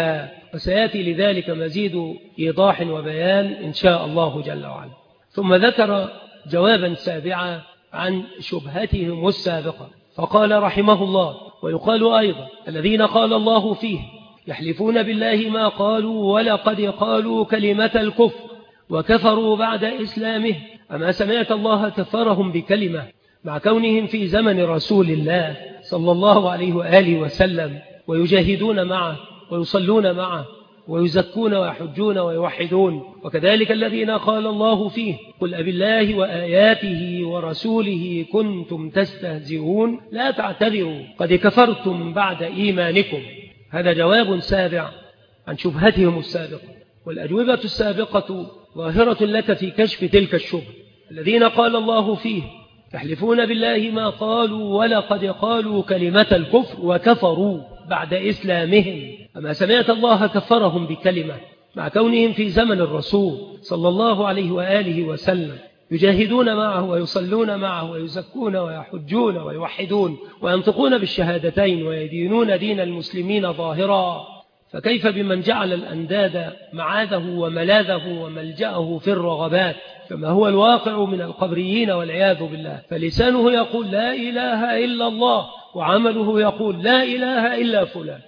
وسيأتي لذلك مزيد إيضاح وبيان إن شاء الله جل وعلا. ثم ذكر جوابا سابعا عن شبهتهم السابقة، فقال رحمه الله: ويقال أيضا الذين قال الله فيه يحلفون بالله ما قالوا ولقد قالوا كلمة الكفر وكفروا بعد إسلامه، أما سمعت الله كفرهم بكلمة مع كونهم في زمن رسول الله صلى الله عليه وآله وسلم ويجاهدون معه ويصلون معه ويزكون ويحجون ويوحدون. وكذلك الذين قال الله فيه: قل أبالله وآياته ورسوله كنتم تستهزئون لا تعتذروا قد كفرتم بعد إيمانكم. هذا جواب سابع عن شبهتهم السابقة، والأجوبة السابقة ظاهرة لك في كشف تلك الشبهة. الذين قال الله فيه يحلفون بالله ما قالوا ولقد قالوا كلمة الكفر وكفروا بعد إسلامهم، أما سمعت الله كفرهم بكلمة مع كونهم في زمن الرسول صلى الله عليه وآله وسلم يجاهدون معه ويصلون معه ويزكون ويحجون ويوحدون وينطقون بالشهادتين ويدينون دين المسلمين ظاهرا، فكيف بمن جعل الأنداد معاذه وملاذه وملجأه في الرغبات كما هو الواقع من القبريين والعياذ بالله، فلسانه يقول لا إله إلا الله وعمله يقول لا إله إلا فلان.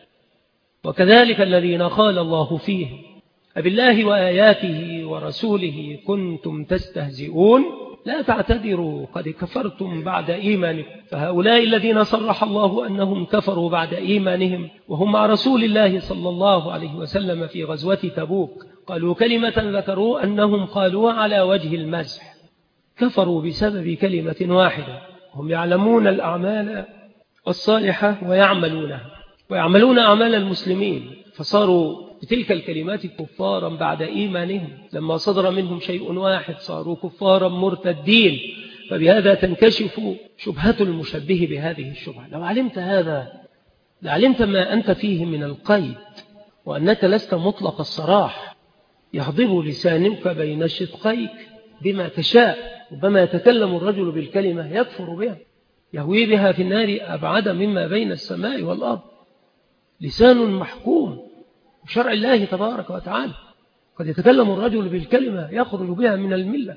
وكذلك الذين قال الله فيه أبالله وآياته ورسوله كنتم تستهزئون لا تعتذروا قد كفرتم بعد إيمانكم، فهؤلاء الذين صرح الله أنهم كفروا بعد إيمانهم وهم مع رسول الله صلى الله عليه وسلم في غزوة تبوك قالوا كلمة ذكروا أنهم قالوها على وجه المزح، كفروا بسبب كلمة واحدة، هم يعلمون الأعمال الصالحة ويعملون أعمال المسلمين، فصاروا بتلك الكلمات كفارا بعد إيمانهم، لما صدر منهم شيء واحد صاروا كفارا مرتدين. فبهذا تنكشف شبهة المشبه بهذه الشبهة. لو علمت هذا لعلمت ما أنت فيه من القيد، وأنك لست مطلق الصراح، يهضب لسانك بين شدقيك بما تشاء، ربما يتكلم الرجل بالكلمة يكفر بها يهوي بها في النار أبعد مما بين السماء والأرض. لسان محكوم بشرع الله تبارك وتعالى، قد يتكلم الرجل بالكلمة يخرج بها من الملة.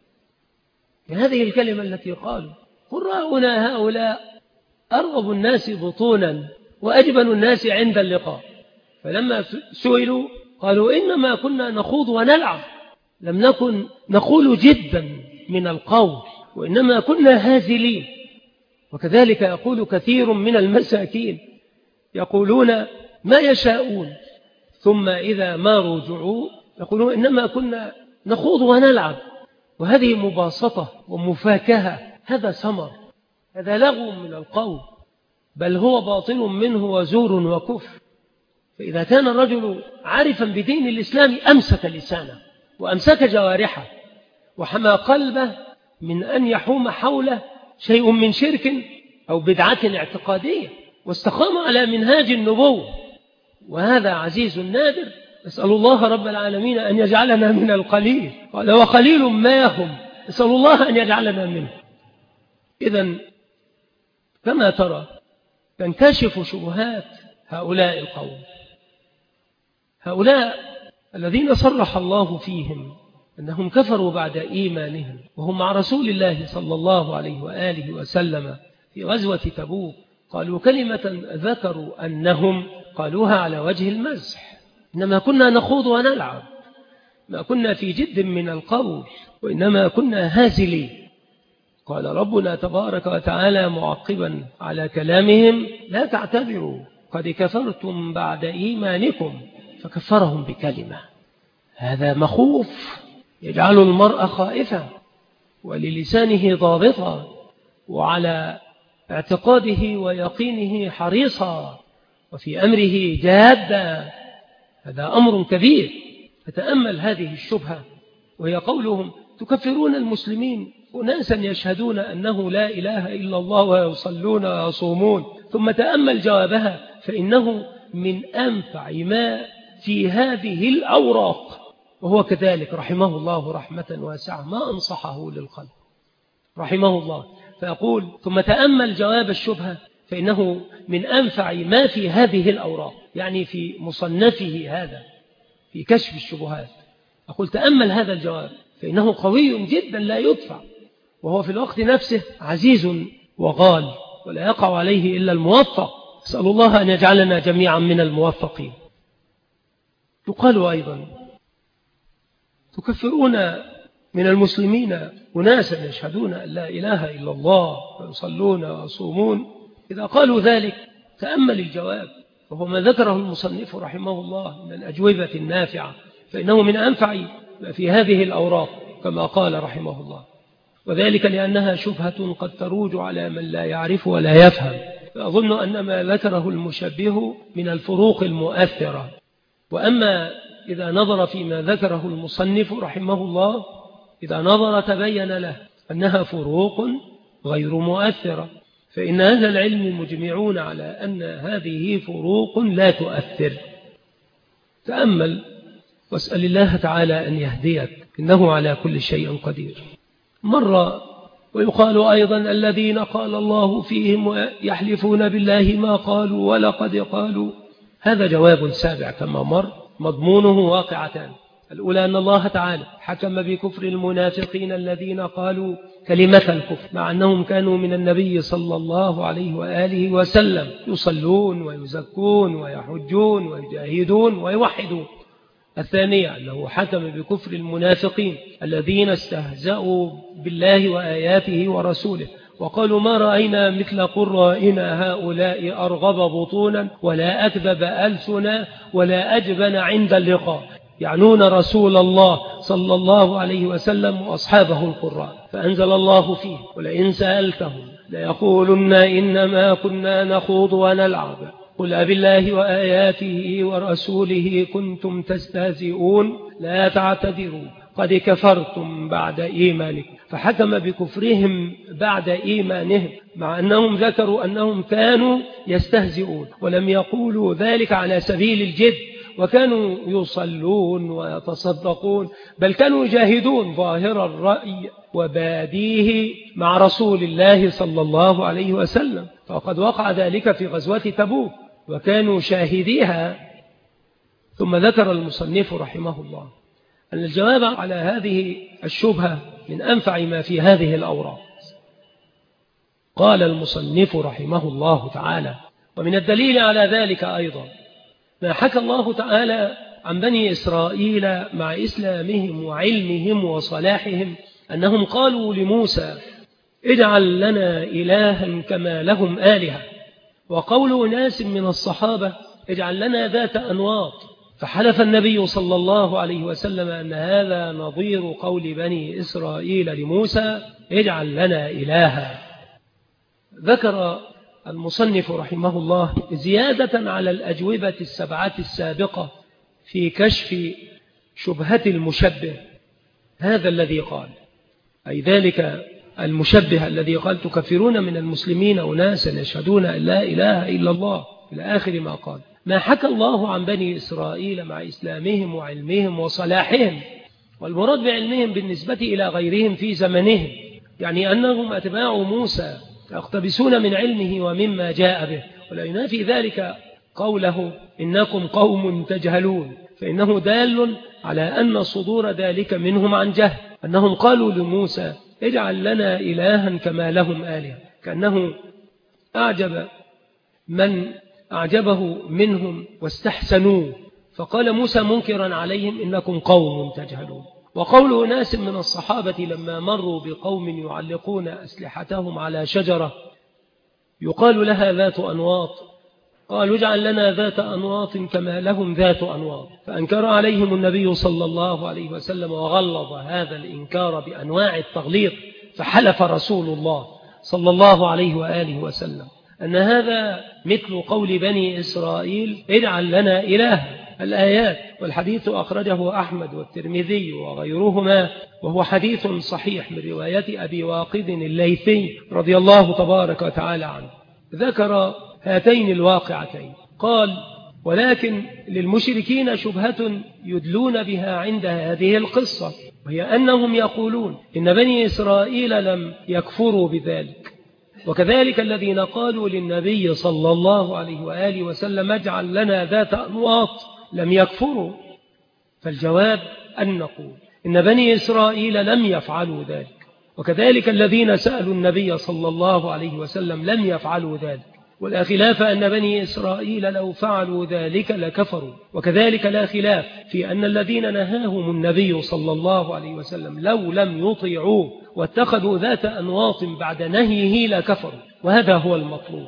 هذه الكلمة التي قالوا قراؤنا هؤلاء أرغب الناس بطونا وأجبن الناس عند اللقاء، فلما سئلوا قالوا إنما كنا نخوض ونلعب، لم نكن نقول جدا من القول، وإنما كنا هازلين. وكذلك يقول كثير من المساكين يقولون ما يشاءون، ثم إذا ما رجعوا يقولون إنما كنا نخوض ونلعب. وهذه مباسطة ومفاكهة، هذا سمر، هذا لغو من القول، بل هو باطل منه وزور وكفر. فإذا كان الرجل عارفا بدين الإسلام أمسك لسانه وأمسك جوارحه وحمى قلبه من أن يحوم حوله شيء من شرك أو بدعة اعتقادية، واستقام على منهاج النبوة، وهذا عزيز نادر. نسأل الله رب العالمين أن يجعلنا من القليل، قال وقليل ما هم، نسأل الله أن يجعلنا منه. إذن كما ترى تنكشف شبهات هؤلاء القوم، هؤلاء الذين صرح الله فيهم أنهم كفروا بعد إيمانهم وهم مع رسول الله صلى الله عليه وآله وسلم في غزوة تبوك، قالوا كلمة ذكروا أنهم قالوها على وجه المزح، إنما كنا نخوض ونلعب، ما كنا في جد من القول، وإنما كنا هازلين. قال ربنا تبارك وتعالى معقبا على كلامهم لا تعتذروا قد كفرتم بعد إيمانكم، فكفرهم بكلمة. هذا مخوف يجعل المرء خائفا وللسانه ضابطا وعلى اعتقاده ويقينه حريصا وفي أمره جادا، هذا أمر كبير. فتأمل هذه الشبهة وهي قولهم تكفرون المسلمين، أناسا يشهدون أنه لا إله إلا الله ويصلون ويصومون، ثم تأمل جوابها فإنه من أنفع ما في هذه الأوراق، وهو كذلك رحمه الله رحمة واسعة ما أنصحه للخلق رحمه الله، فيقول ثم تأمل جواب الشبهة فإنه من أنفع ما في هذه الأوراق، يعني في مصنفه هذا في كشف الشبهات. أقول تأمل هذا الجواب فإنه قوي جدا لا يدفع، وهو في الوقت نفسه عزيز وغال، ولا يقع عليه إلا الموفق. أسأل الله أن يجعلنا جميعا من الموفقين. يقال أيضا تكفرون من المسلمين أناسا يشهدون أن لا إله إلا الله ويصلون ويصومون. إذا قالوا ذلك تأمل الجواب، وهو ما ذكره المصنف رحمه الله من الأجوبة النافعة، فإنه من أنفع ما في هذه الأوراق كما قال رحمه الله، وذلك لأنها شبهة قد تروج على من لا يعرف ولا يفهم، فأظن أن ما ذكره المشبه من الفروق المؤثرة. وأما إذا نظر فيما ذكره المصنف رحمه الله، إذا نظر تبين له أنها فروق غير مؤثرة، فإن أهل العلم مجمعون على أن هذه فروق لا تؤثر. تأمل واسأل الله تعالى أن يهديك، إنه على كل شيء قدير. مرة ويقال أيضا الذين قال الله فيهم يحلفون بالله ما قالوا ولقد قالوا. هذا جواب سابع كما مر، مضمونه واقعتان. الأولى أن الله تعالى حكم بكفر المنافقين الذين قالوا كلمة الكفر مع أنهم كانوا من النبي صلى الله عليه وآله وسلم يصلون ويزكون ويحجون ويجاهدون ويوحدون. الثانية أنه حكم بكفر المنافقين الذين استهزأوا بالله وآياته ورسوله وقالوا ما رأينا مثل قرائنا هؤلاء أرغب بطونا ولا أكذب ألسنا ولا أجبن عند اللقاء، يعنون رسول الله صلى الله عليه وسلم وأصحابه القراء. فأنزل الله فيه ولئن سألتهم ليقولن إنما كنا نخوض ونلعب قل أبالله وآياته ورسوله كنتم تستهزئون لا تعتذروا قد كفرتم بعد إيمانكم. فحكم بكفرهم بعد إيمانهم مع أنهم ذكروا أنهم كانوا يستهزئون، ولم يقولوا ذلك على سبيل الجد، وكانوا يصلون ويتصدقون، بل كانوا يجاهدون ظاهر الرأي وباديه مع رسول الله صلى الله عليه وسلم. فقد وقع ذلك في غزوة تبوك وكانوا شاهديها. ثم ذكر المصنف رحمه الله أن الجواب على هذه الشبهة من أنفع ما في هذه الأوراق. قال المصنف رحمه الله تعالى: ومن الدليل على ذلك أيضا ما حكى الله تعالى عن بني إسرائيل مع إسلامهم وعلمهم وصلاحهم أنهم قالوا لموسى اجعل لنا إلها كما لهم آلهة، وقول ناس من الصحابة اجعل لنا ذات أنواط، فحلف النبي صلى الله عليه وسلم أن هذا نظير قول بني إسرائيل لموسى اجعل لنا إلها. ذكر المصنف رحمه الله زيادة على الأجوبة السبعة السابقة في كشف شبهة المشبه هذا الذي قال، أي ذلك المشبه الذي قال تكفرون من المسلمين أناسا يشهدون أن لا إله إلا الله إلى آخر ما قال. ما حكى الله عن بني إسرائيل مع إسلامهم وعلمهم وصلاحهم، والمراد بعلمهم بالنسبة إلى غيرهم في زمنهم، يعني أنهم أتباع موسى يقتبسون من علمه ومما جاء به، ولا ينافي ذلك قوله إنكم قوم تجهلون، فإنه دال على أن صدور ذلك منهم عن جهل، أنهم قالوا لموسى اجعل لنا إلها كما لهم آلهة، كأنه أعجب من أعجبه منهم واستحسنوه، فقال موسى منكرا عليهم إنكم قوم تجهلون. وقول ناس من الصحابة لما مروا بقوم يعلقون أسلحتهم على شجرة يقال لها ذات أنواط، قالوا اجعل لنا ذات أنواط كما لهم ذات أنواط، فأنكر عليهم النبي صلى الله عليه وسلم وغلظ هذا الإنكار بأنواع التغليظ. فحلف رسول الله صلى الله عليه وآله وسلم أن هذا مثل قول بني إسرائيل اجعل لنا إله الآيات. والحديث أخرجه أحمد والترمذي وغيرهما، وهو حديث صحيح من رواية أبي واقد الليثي رضي الله تبارك وتعالى عنه. ذكر هاتين الواقعتين، قال ولكن للمشركين شبهة يدلون بها عند هذه القصة، وهي أنهم يقولون إن بني إسرائيل لم يكفروا بذلك، وكذلك الذين قالوا للنبي صلى الله عليه وآله وسلم اجعل لنا ذات أنواط لم يكفروا. فالجواب أن نقول إن بني إسرائيل لم يفعلوا ذلك، وكذلك الذين سألوا النبي صلى الله عليه وسلم لم يفعلوا ذلك، ولا خلاف أن بني إسرائيل لو فعلوا ذلك لكفروا. وكذلك لا خلاف في أن الذين نهاهم النبي صلى الله عليه وسلم لو لم يطيعوه واتخذوا ذات أنواط بعد نهيه لكفروا، وهذا هو المطلوب.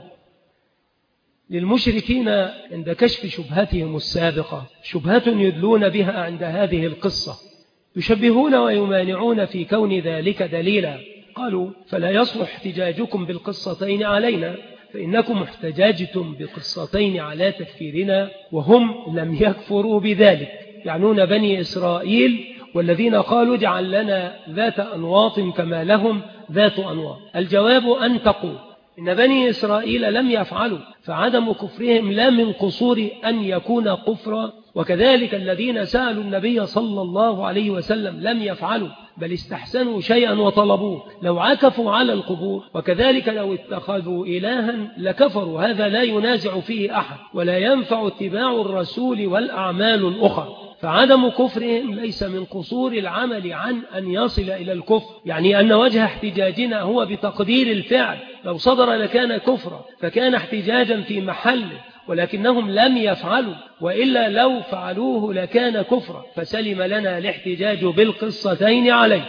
للمشركين عند كشف شبهتهم السابقة شبهة يدلون بها عند هذه القصة، يشبهون ويمانعون في كون ذلك دليلا. قالوا فلا يصلح احتجاجكم بالقصتين علينا، فإنكم احتجاجتم بقصتين على تكفيرنا وهم لم يكفروا بذلك، يعنون بني إسرائيل والذين قالوا اجعل لنا ذات أنواط كما لهم ذات أنواط. الجواب أن تقول إن بني إسرائيل لم يفعلوا، فعدم كفرهم لا من قصور أن يكون كفرا، وكذلك الذين سألوا النبي صلى الله عليه وسلم لم يفعلوا، بل استحسنوا شيئا وطلبوه، لو عكفوا على القبور، وكذلك لو اتخذوا إلها لكفروا. هذا لا ينازع فيه أحد، ولا ينفع اتباع الرسول والأعمال الأخرى. فعدم كفرهم ليس من قصور العمل عن أن يصل إلى الكفر، يعني أن وجه احتجاجنا هو بتقدير الفعل، لو صدر لكان كفرا فكان احتجاجا في محله، ولكنهم لم يفعلوا، وإلا لو فعلوه لكان كفرا، فسلم لنا الاحتجاج بالقصتين عليه.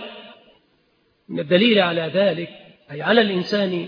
من الدليل على ذلك أي على الإنسان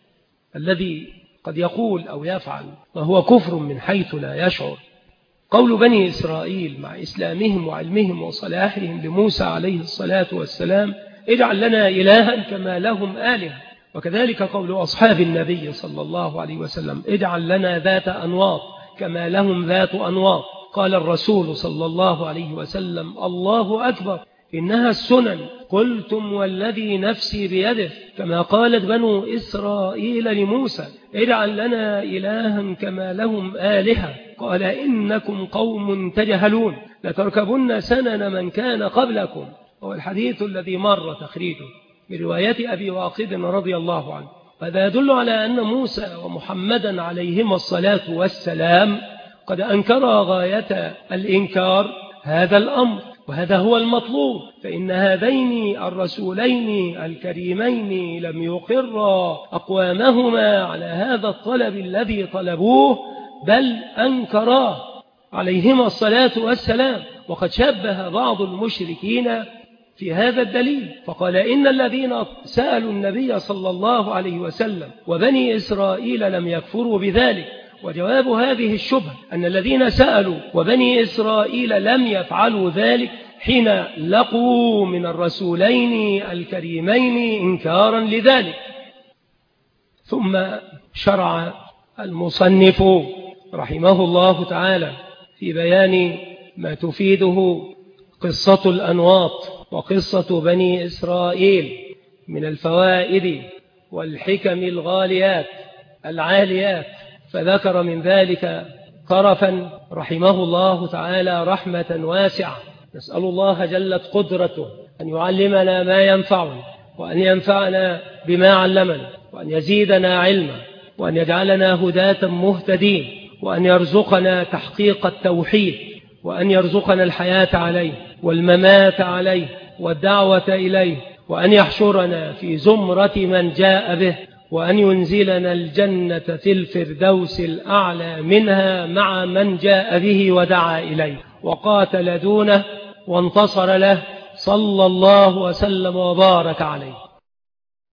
الذي قد يقول أو يفعل وهو كفر من حيث لا يشعر قول بني إسرائيل مع إسلامهم وعلمهم وصلاحهم لموسى عليه الصلاة والسلام اجعل لنا إلها كما لهم آلهة، وكذلك قول أصحاب النبي صلى الله عليه وسلم اجعل لنا ذات أنواط كما لهم ذات أنواط. قال الرسول صلى الله عليه وسلم الله أكبر إنها السنن، قلتم والذي نفسي بيده، كما قالت بنو إسرائيل لموسى اجعل لنا إلها كما لهم آلهة، قال إنكم قوم تجهلون لتركبن سنن من كان قبلكم. هو الحديث الذي مر تخريجه برواية أبي واقد رضي الله عنه. هذا يدل على أن موسى ومحمدا عليهما الصلاة والسلام قد أنكرا غاية الإنكار هذا الأمر، وهذا هو المطلوب، فإن هذين الرسولين الكريمين لم يقرا أقوامهما على هذا الطلب الذي طلبوه، بل أنكرا عليهما الصلاة والسلام. وقد شبه بعض المشركين في هذا الدليل فقال إن الذين سألوا النبي صلى الله عليه وسلم وبني إسرائيل لم يكفروا بذلك. وجواب هذه الشبهة أن الذين سألوا وبني إسرائيل لم يفعلوا ذلك حين لقوا من الرسولين الكريمين إنكارا لذلك. ثم شرع المصنف رحمه الله تعالى في بيان ما تفيده قصة الأنواط وقصة بني إسرائيل من الفوائد والحكم الغاليات العاليات، فذكر من ذلك طرفا رحمه الله تعالى رحمة واسعة. نسأل الله جلت قدرته أن يعلمنا ما ينفعنا، وأن ينفعنا بما علمنا، وأن يزيدنا علما، وأن يجعلنا هداة مهتدين، وأن يرزقنا تحقيق التوحيد، وأن يرزقنا الحياة عليه والممات عليه والدعوة إليه، وأن يحشرنا في زمرة من جاء به، وأن ينزلنا الجنة في الفردوس الأعلى منها مع من جاء به ودعا إليه وقاتل دونه وانتصر له، صلى الله وسلم وبارك عليه.